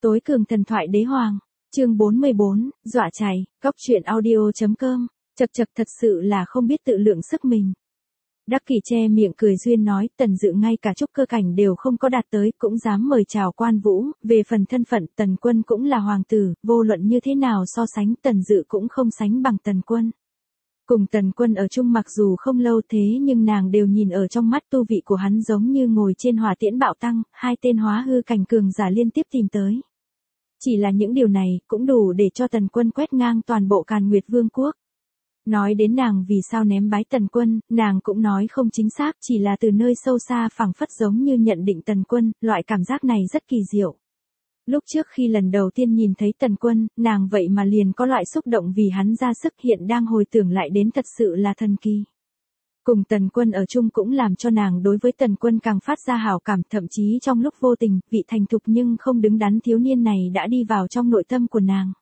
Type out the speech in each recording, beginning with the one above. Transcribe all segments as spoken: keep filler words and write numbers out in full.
Tối cường thần thoại đế hoàng, chương bốn mươi bốn, dọa chạy, góc truyện audio.com, chật chật thật sự là không biết tự lượng sức mình. Đắc Kỷ che miệng cười duyên nói, Tần Dự ngay cả trúc cơ cảnh đều không có đạt tới, cũng dám mời chào Quan Vũ, về phần thân phận Tần Quân cũng là hoàng tử, vô luận như thế nào so sánh Tần Dự cũng không sánh bằng Tần Quân. Cùng Tần Quân ở chung mặc dù không lâu thế nhưng nàng đều nhìn ở trong mắt tu vị của hắn giống như ngồi trên hỏa tiễn bạo tăng, hai tên hóa hư cảnh cường giả liên tiếp tìm tới. Chỉ là những điều này cũng đủ để cho Tần Quân quét ngang toàn bộ Càn Nguyệt Vương quốc. Nói đến nàng vì sao ném bái Tần Quân, nàng cũng nói không chính xác, chỉ là từ nơi sâu xa phảng phất giống như nhận định Tần Quân, loại cảm giác này rất kỳ diệu. Lúc trước khi lần đầu tiên nhìn thấy Tần Quân, nàng vậy mà liền có loại xúc động vì hắn ra sức, hiện đang hồi tưởng lại đến thật sự là thần kỳ. Cùng Tần Quân ở chung cũng làm cho nàng đối với Tần Quân càng phát ra hảo cảm, thậm chí trong lúc vô tình, vị thành thục nhưng không đứng đắn thiếu niên này đã đi vào trong nội tâm của nàng.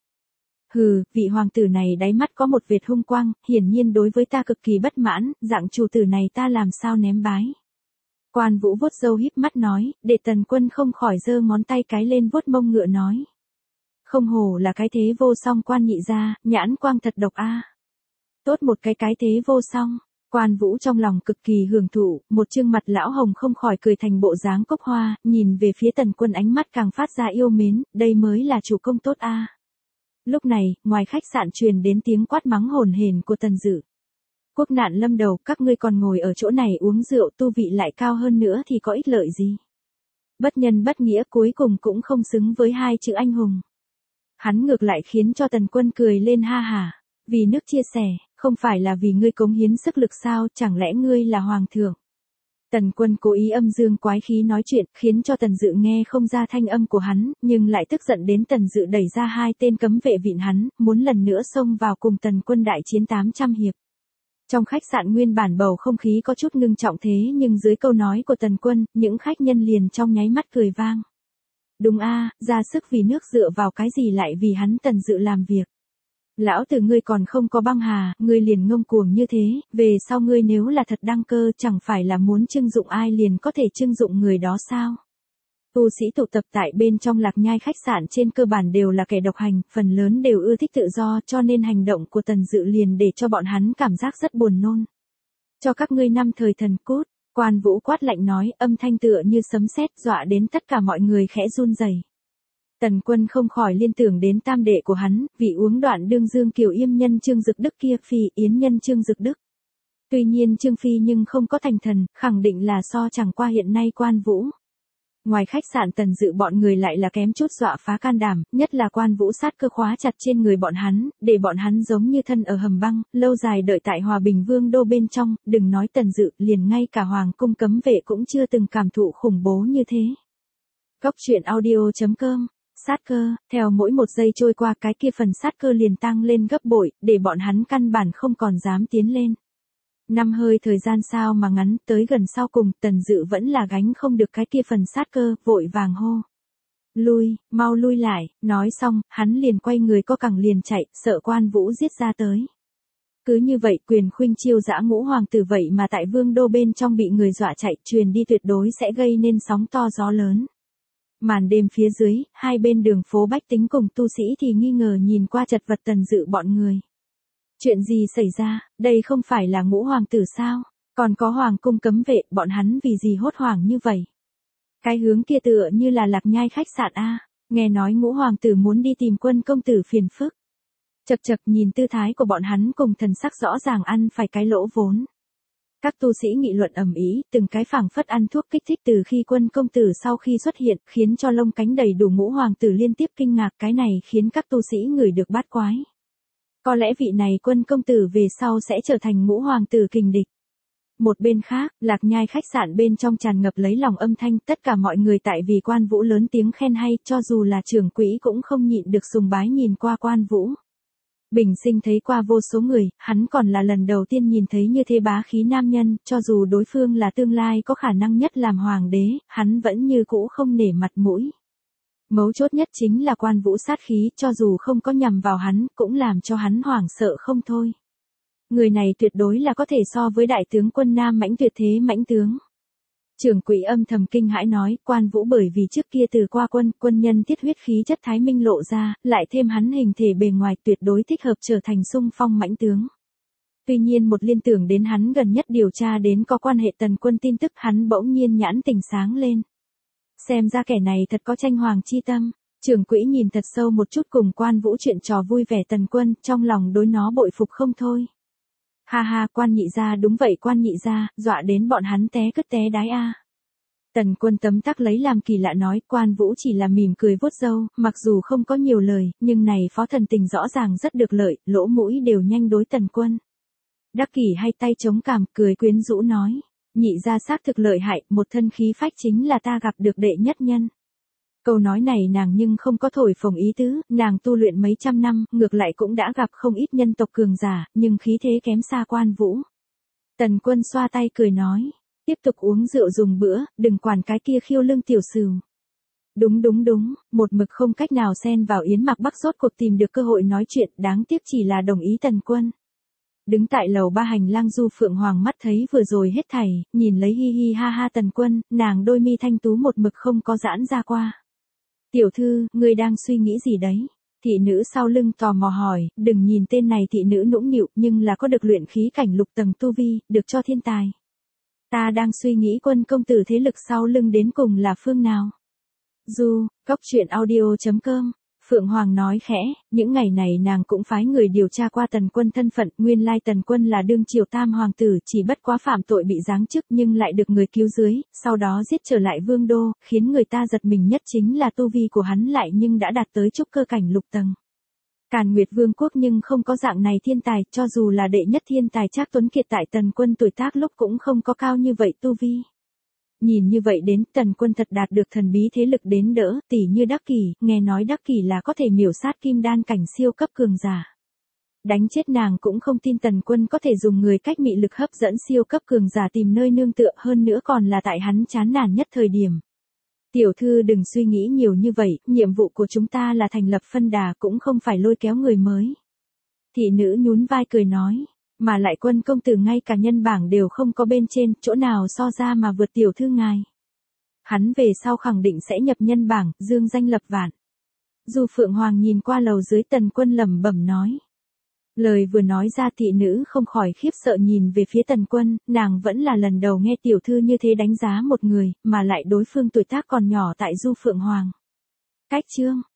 Hừ, vị hoàng tử này đáy mắt có một vệt hung quang, hiển nhiên đối với ta cực kỳ bất mãn, dạng chủ tử này ta làm sao ném bái. Quan Vũ vuốt râu híp mắt nói, để Tần Quân không khỏi giơ ngón tay cái lên vuốt mông ngựa nói. Không hổ là cái thế vô song Quan nhị gia, nhãn quang thật độc a. Tốt một cái cái thế vô song. Quan Vũ trong lòng cực kỳ hưởng thụ, một trương mặt lão hồng không khỏi cười thành bộ dáng cốc hoa, nhìn về phía Tần Quân ánh mắt càng phát ra yêu mến, đây mới là chủ công tốt a. Lúc này, ngoài khách sạn truyền đến tiếng quát mắng hồn hển của Tần Dự. Quốc nạn lâm đầu, các ngươi còn ngồi ở chỗ này uống rượu, tu vị lại cao hơn nữa thì có ích lợi gì? Bất nhân bất nghĩa, cuối cùng cũng không xứng với hai chữ anh hùng. Hắn ngược lại khiến cho Tần Quân cười lên ha hả, vì nước chia sẻ, không phải là vì ngươi cống hiến sức lực sao, chẳng lẽ ngươi là hoàng thượng? Tần Quân cố ý âm dương quái khí nói chuyện, khiến cho Tần Dự nghe không ra thanh âm của hắn, nhưng lại tức giận đến Tần Dự đẩy ra hai tên cấm vệ vịn hắn, muốn lần nữa xông vào cùng Tần Quân đại chiến tám trăm hiệp. Trong khách sạn nguyên bản bầu không khí có chút ngưng trọng thế nhưng dưới câu nói của Tần Quân, những khách nhân liền trong nháy mắt cười vang. Đúng a, ra sức vì nước dựa vào cái gì lại vì hắn Tần Dự làm việc. Lão tử ngươi còn không có băng hà, ngươi liền ngông cuồng như thế, về sau ngươi nếu là thật đăng cơ chẳng phải là muốn trưng dụng ai liền có thể trưng dụng người đó sao? Tu sĩ tụ tập tại bên trong Lạc Nhai khách sạn trên cơ bản đều là kẻ độc hành, phần lớn đều ưa thích tự do cho nên hành động của Tần Dự liền để cho bọn hắn cảm giác rất buồn nôn. Cho các ngươi năm thời thần cút, Quan Vũ quát lạnh nói, âm thanh tựa như sấm sét dọa đến tất cả mọi người khẽ run rẩy. Tần Quân không khỏi liên tưởng đến tam đệ của hắn, vị uống đoạn đương dương kiều yêm nhân Trương Dực Đức kia, Phi Yến nhân Trương Dực Đức. Tuy nhiên Trương Phi nhưng không có thành thần, khẳng định là so chẳng qua hiện nay Quan Vũ. Ngoài khách sạn Tần Dự bọn người lại là kém chút dọa phá can đảm, nhất là Quan Vũ sát cơ khóa chặt trên người bọn hắn, để bọn hắn giống như thân ở hầm băng, lâu dài đợi tại Hòa Bình Vương đô bên trong, đừng nói Tần Dự, liền ngay cả hoàng cung cấm vệ cũng chưa từng cảm thụ khủng bố như thế. Góc truyện audio.com. Sát cơ, theo mỗi một giây trôi qua cái kia phần sát cơ liền tăng lên gấp bội, để bọn hắn căn bản không còn dám tiến lên. Năm hơi thời gian sao mà ngắn, tới gần sau cùng, Tần Dự vẫn là gánh không được cái kia phần sát cơ, vội vàng hô. Lui, mau lui lại, nói xong, hắn liền quay người co cẳng liền chạy, sợ Quan Vũ giết ra tới. Cứ như vậy quyền khuynh chiêu dã ngũ hoàng tử vậy mà tại vương đô bên trong bị người dọa chạy, truyền đi tuyệt đối sẽ gây nên sóng to gió lớn. Màn đêm phía dưới, hai bên đường phố bách tính cùng tu sĩ thì nghi ngờ nhìn qua chật vật Tần Dự bọn người. Chuyện gì xảy ra, đây không phải là ngũ hoàng tử sao, còn có hoàng cung cấm vệ, bọn hắn vì gì hốt hoảng như vậy. Cái hướng kia tựa như là Lạc Nhai khách sạn a, nghe nói ngũ hoàng tử muốn đi tìm Quân công tử phiền phức. Chật chật nhìn tư thái của bọn hắn cùng thần sắc rõ ràng ăn phải cái lỗ vốn. Các tu sĩ nghị luận ầm ĩ, từng cái phảng phất ăn thuốc kích thích từ khi Quân công tử sau khi xuất hiện, khiến cho lông cánh đầy đủ ngũ hoàng tử liên tiếp kinh ngạc, cái này khiến các tu sĩ ngửi được bát quái. Có lẽ vị này Quân công tử về sau sẽ trở thành ngũ hoàng tử kình địch. Một bên khác, Lạc Nhai khách sạn bên trong tràn ngập lấy lòng âm thanh, tất cả mọi người tại vì Quan Vũ lớn tiếng khen hay, cho dù là trưởng quỹ cũng không nhịn được sùng bái nhìn qua Quan Vũ. Bình sinh thấy qua vô số người, hắn còn là lần đầu tiên nhìn thấy như thế bá khí nam nhân, cho dù đối phương là tương lai có khả năng nhất làm hoàng đế, hắn vẫn như cũ không nể mặt mũi. Mấu chốt nhất chính là Quan Vũ sát khí, cho dù không có nhằm vào hắn, cũng làm cho hắn hoảng sợ không thôi. Người này tuyệt đối là có thể so với đại tướng quân Nam Mãnh tuyệt thế mãnh tướng. Trưởng quỹ âm thầm kinh hãi nói, Quan Vũ bởi vì trước kia từ qua quân, quân nhân tiết huyết khí chất thái minh lộ ra, lại thêm hắn hình thể bề ngoài tuyệt đối thích hợp trở thành xung phong mãnh tướng. Tuy nhiên một liên tưởng đến hắn gần nhất điều tra đến có quan hệ Tần Quân tin tức, hắn bỗng nhiên nhãn tình sáng lên. Xem ra kẻ này thật có tranh hoàng chi tâm. Trưởng quỹ nhìn thật sâu một chút cùng Quan Vũ chuyện trò vui vẻ Tần Quân, trong lòng đối nó bội phục không thôi. Ha ha, Quan nhị gia, đúng vậy Quan nhị gia, dọa đến bọn hắn té cứt té đái a. Tần Quân tấm tắc lấy làm kỳ lạ nói, Quan Vũ chỉ là mỉm cười vuốt râu, mặc dù không có nhiều lời, nhưng này phó thần tình rõ ràng rất được lợi, lỗ mũi đều nhanh đối Tần Quân. Đắc Kỷ hai tay chống cằm, cười quyến rũ nói, nhị gia xác thực lợi hại, một thân khí phách chính là ta gặp được đệ nhất nhân. Câu nói này nàng nhưng không có thổi phồng ý tứ, nàng tu luyện mấy trăm năm, ngược lại cũng đã gặp không ít nhân tộc cường giả, nhưng khí thế kém xa Quan Vũ. Tần Quân xoa tay cười nói, tiếp tục uống rượu dùng bữa, đừng quản cái kia khiêu lưng tiểu sửu. Đúng đúng đúng, một mực không cách nào xen vào Yến Mặc Bắc rốt cuộc tìm được cơ hội nói chuyện, đáng tiếc chỉ là đồng ý Tần Quân. Đứng tại lầu ba hành lang Du Phượng Hoàng mắt thấy vừa rồi hết thảy, nhìn lấy hi hi ha ha Tần Quân, nàng đôi mi thanh tú một mực không có giãn ra qua. Tiểu thư, ngươi đang suy nghĩ gì đấy? Thị nữ sau lưng tò mò hỏi, đừng nhìn tên này thị nữ nũng nịu, nhưng là có được luyện khí cảnh lục tầng tu vi, được cho thiên tài. Ta đang suy nghĩ Quân công tử thế lực sau lưng đến cùng là phương nào? Du, cốc truyện audio chấm com. Phượng Hoàng nói khẽ, những ngày này nàng cũng phái người điều tra qua Tần Quân thân phận, nguyên lai Tần Quân là đương triều tam hoàng tử, chỉ bất quá phạm tội bị giáng chức nhưng lại được người cứu dưới, sau đó giết trở lại vương đô, khiến người ta giật mình nhất chính là tu vi của hắn lại nhưng đã đạt tới trúc cơ cảnh lục tầng. Càn Nguyệt Vương quốc nhưng không có dạng này thiên tài, cho dù là đệ nhất thiên tài Trác Tuấn Kiệt tại Tần Quân tuổi tác lúc cũng không có cao như vậy tu vi. Nhìn như vậy đến, Tần Quân thật đạt được thần bí thế lực đến đỡ, tỉ như Đắc Kỷ, nghe nói Đắc Kỷ là có thể miểu sát kim đan cảnh siêu cấp cường giả. Đánh chết nàng cũng không tin Tần Quân có thể dùng người cách mị lực hấp dẫn siêu cấp cường giả tìm nơi nương tựa, hơn nữa còn là tại hắn chán nản nhất thời điểm. Tiểu thư đừng suy nghĩ nhiều như vậy, nhiệm vụ của chúng ta là thành lập phân đà, cũng không phải lôi kéo người mới. Thị nữ nhún vai cười nói. Mà lại Quân công tử ngay cả nhân bảng đều không có bên trên, chỗ nào so ra mà vượt tiểu thư ngài. Hắn về sau khẳng định sẽ nhập nhân bảng, dương danh lập vạn. Du Phượng Hoàng nhìn qua lầu dưới Tần Quân lẩm bẩm nói. Lời vừa nói ra thị nữ không khỏi khiếp sợ nhìn về phía Tần Quân, nàng vẫn là lần đầu nghe tiểu thư như thế đánh giá một người, mà lại đối phương tuổi tác còn nhỏ tại Du Phượng Hoàng. Cách chương.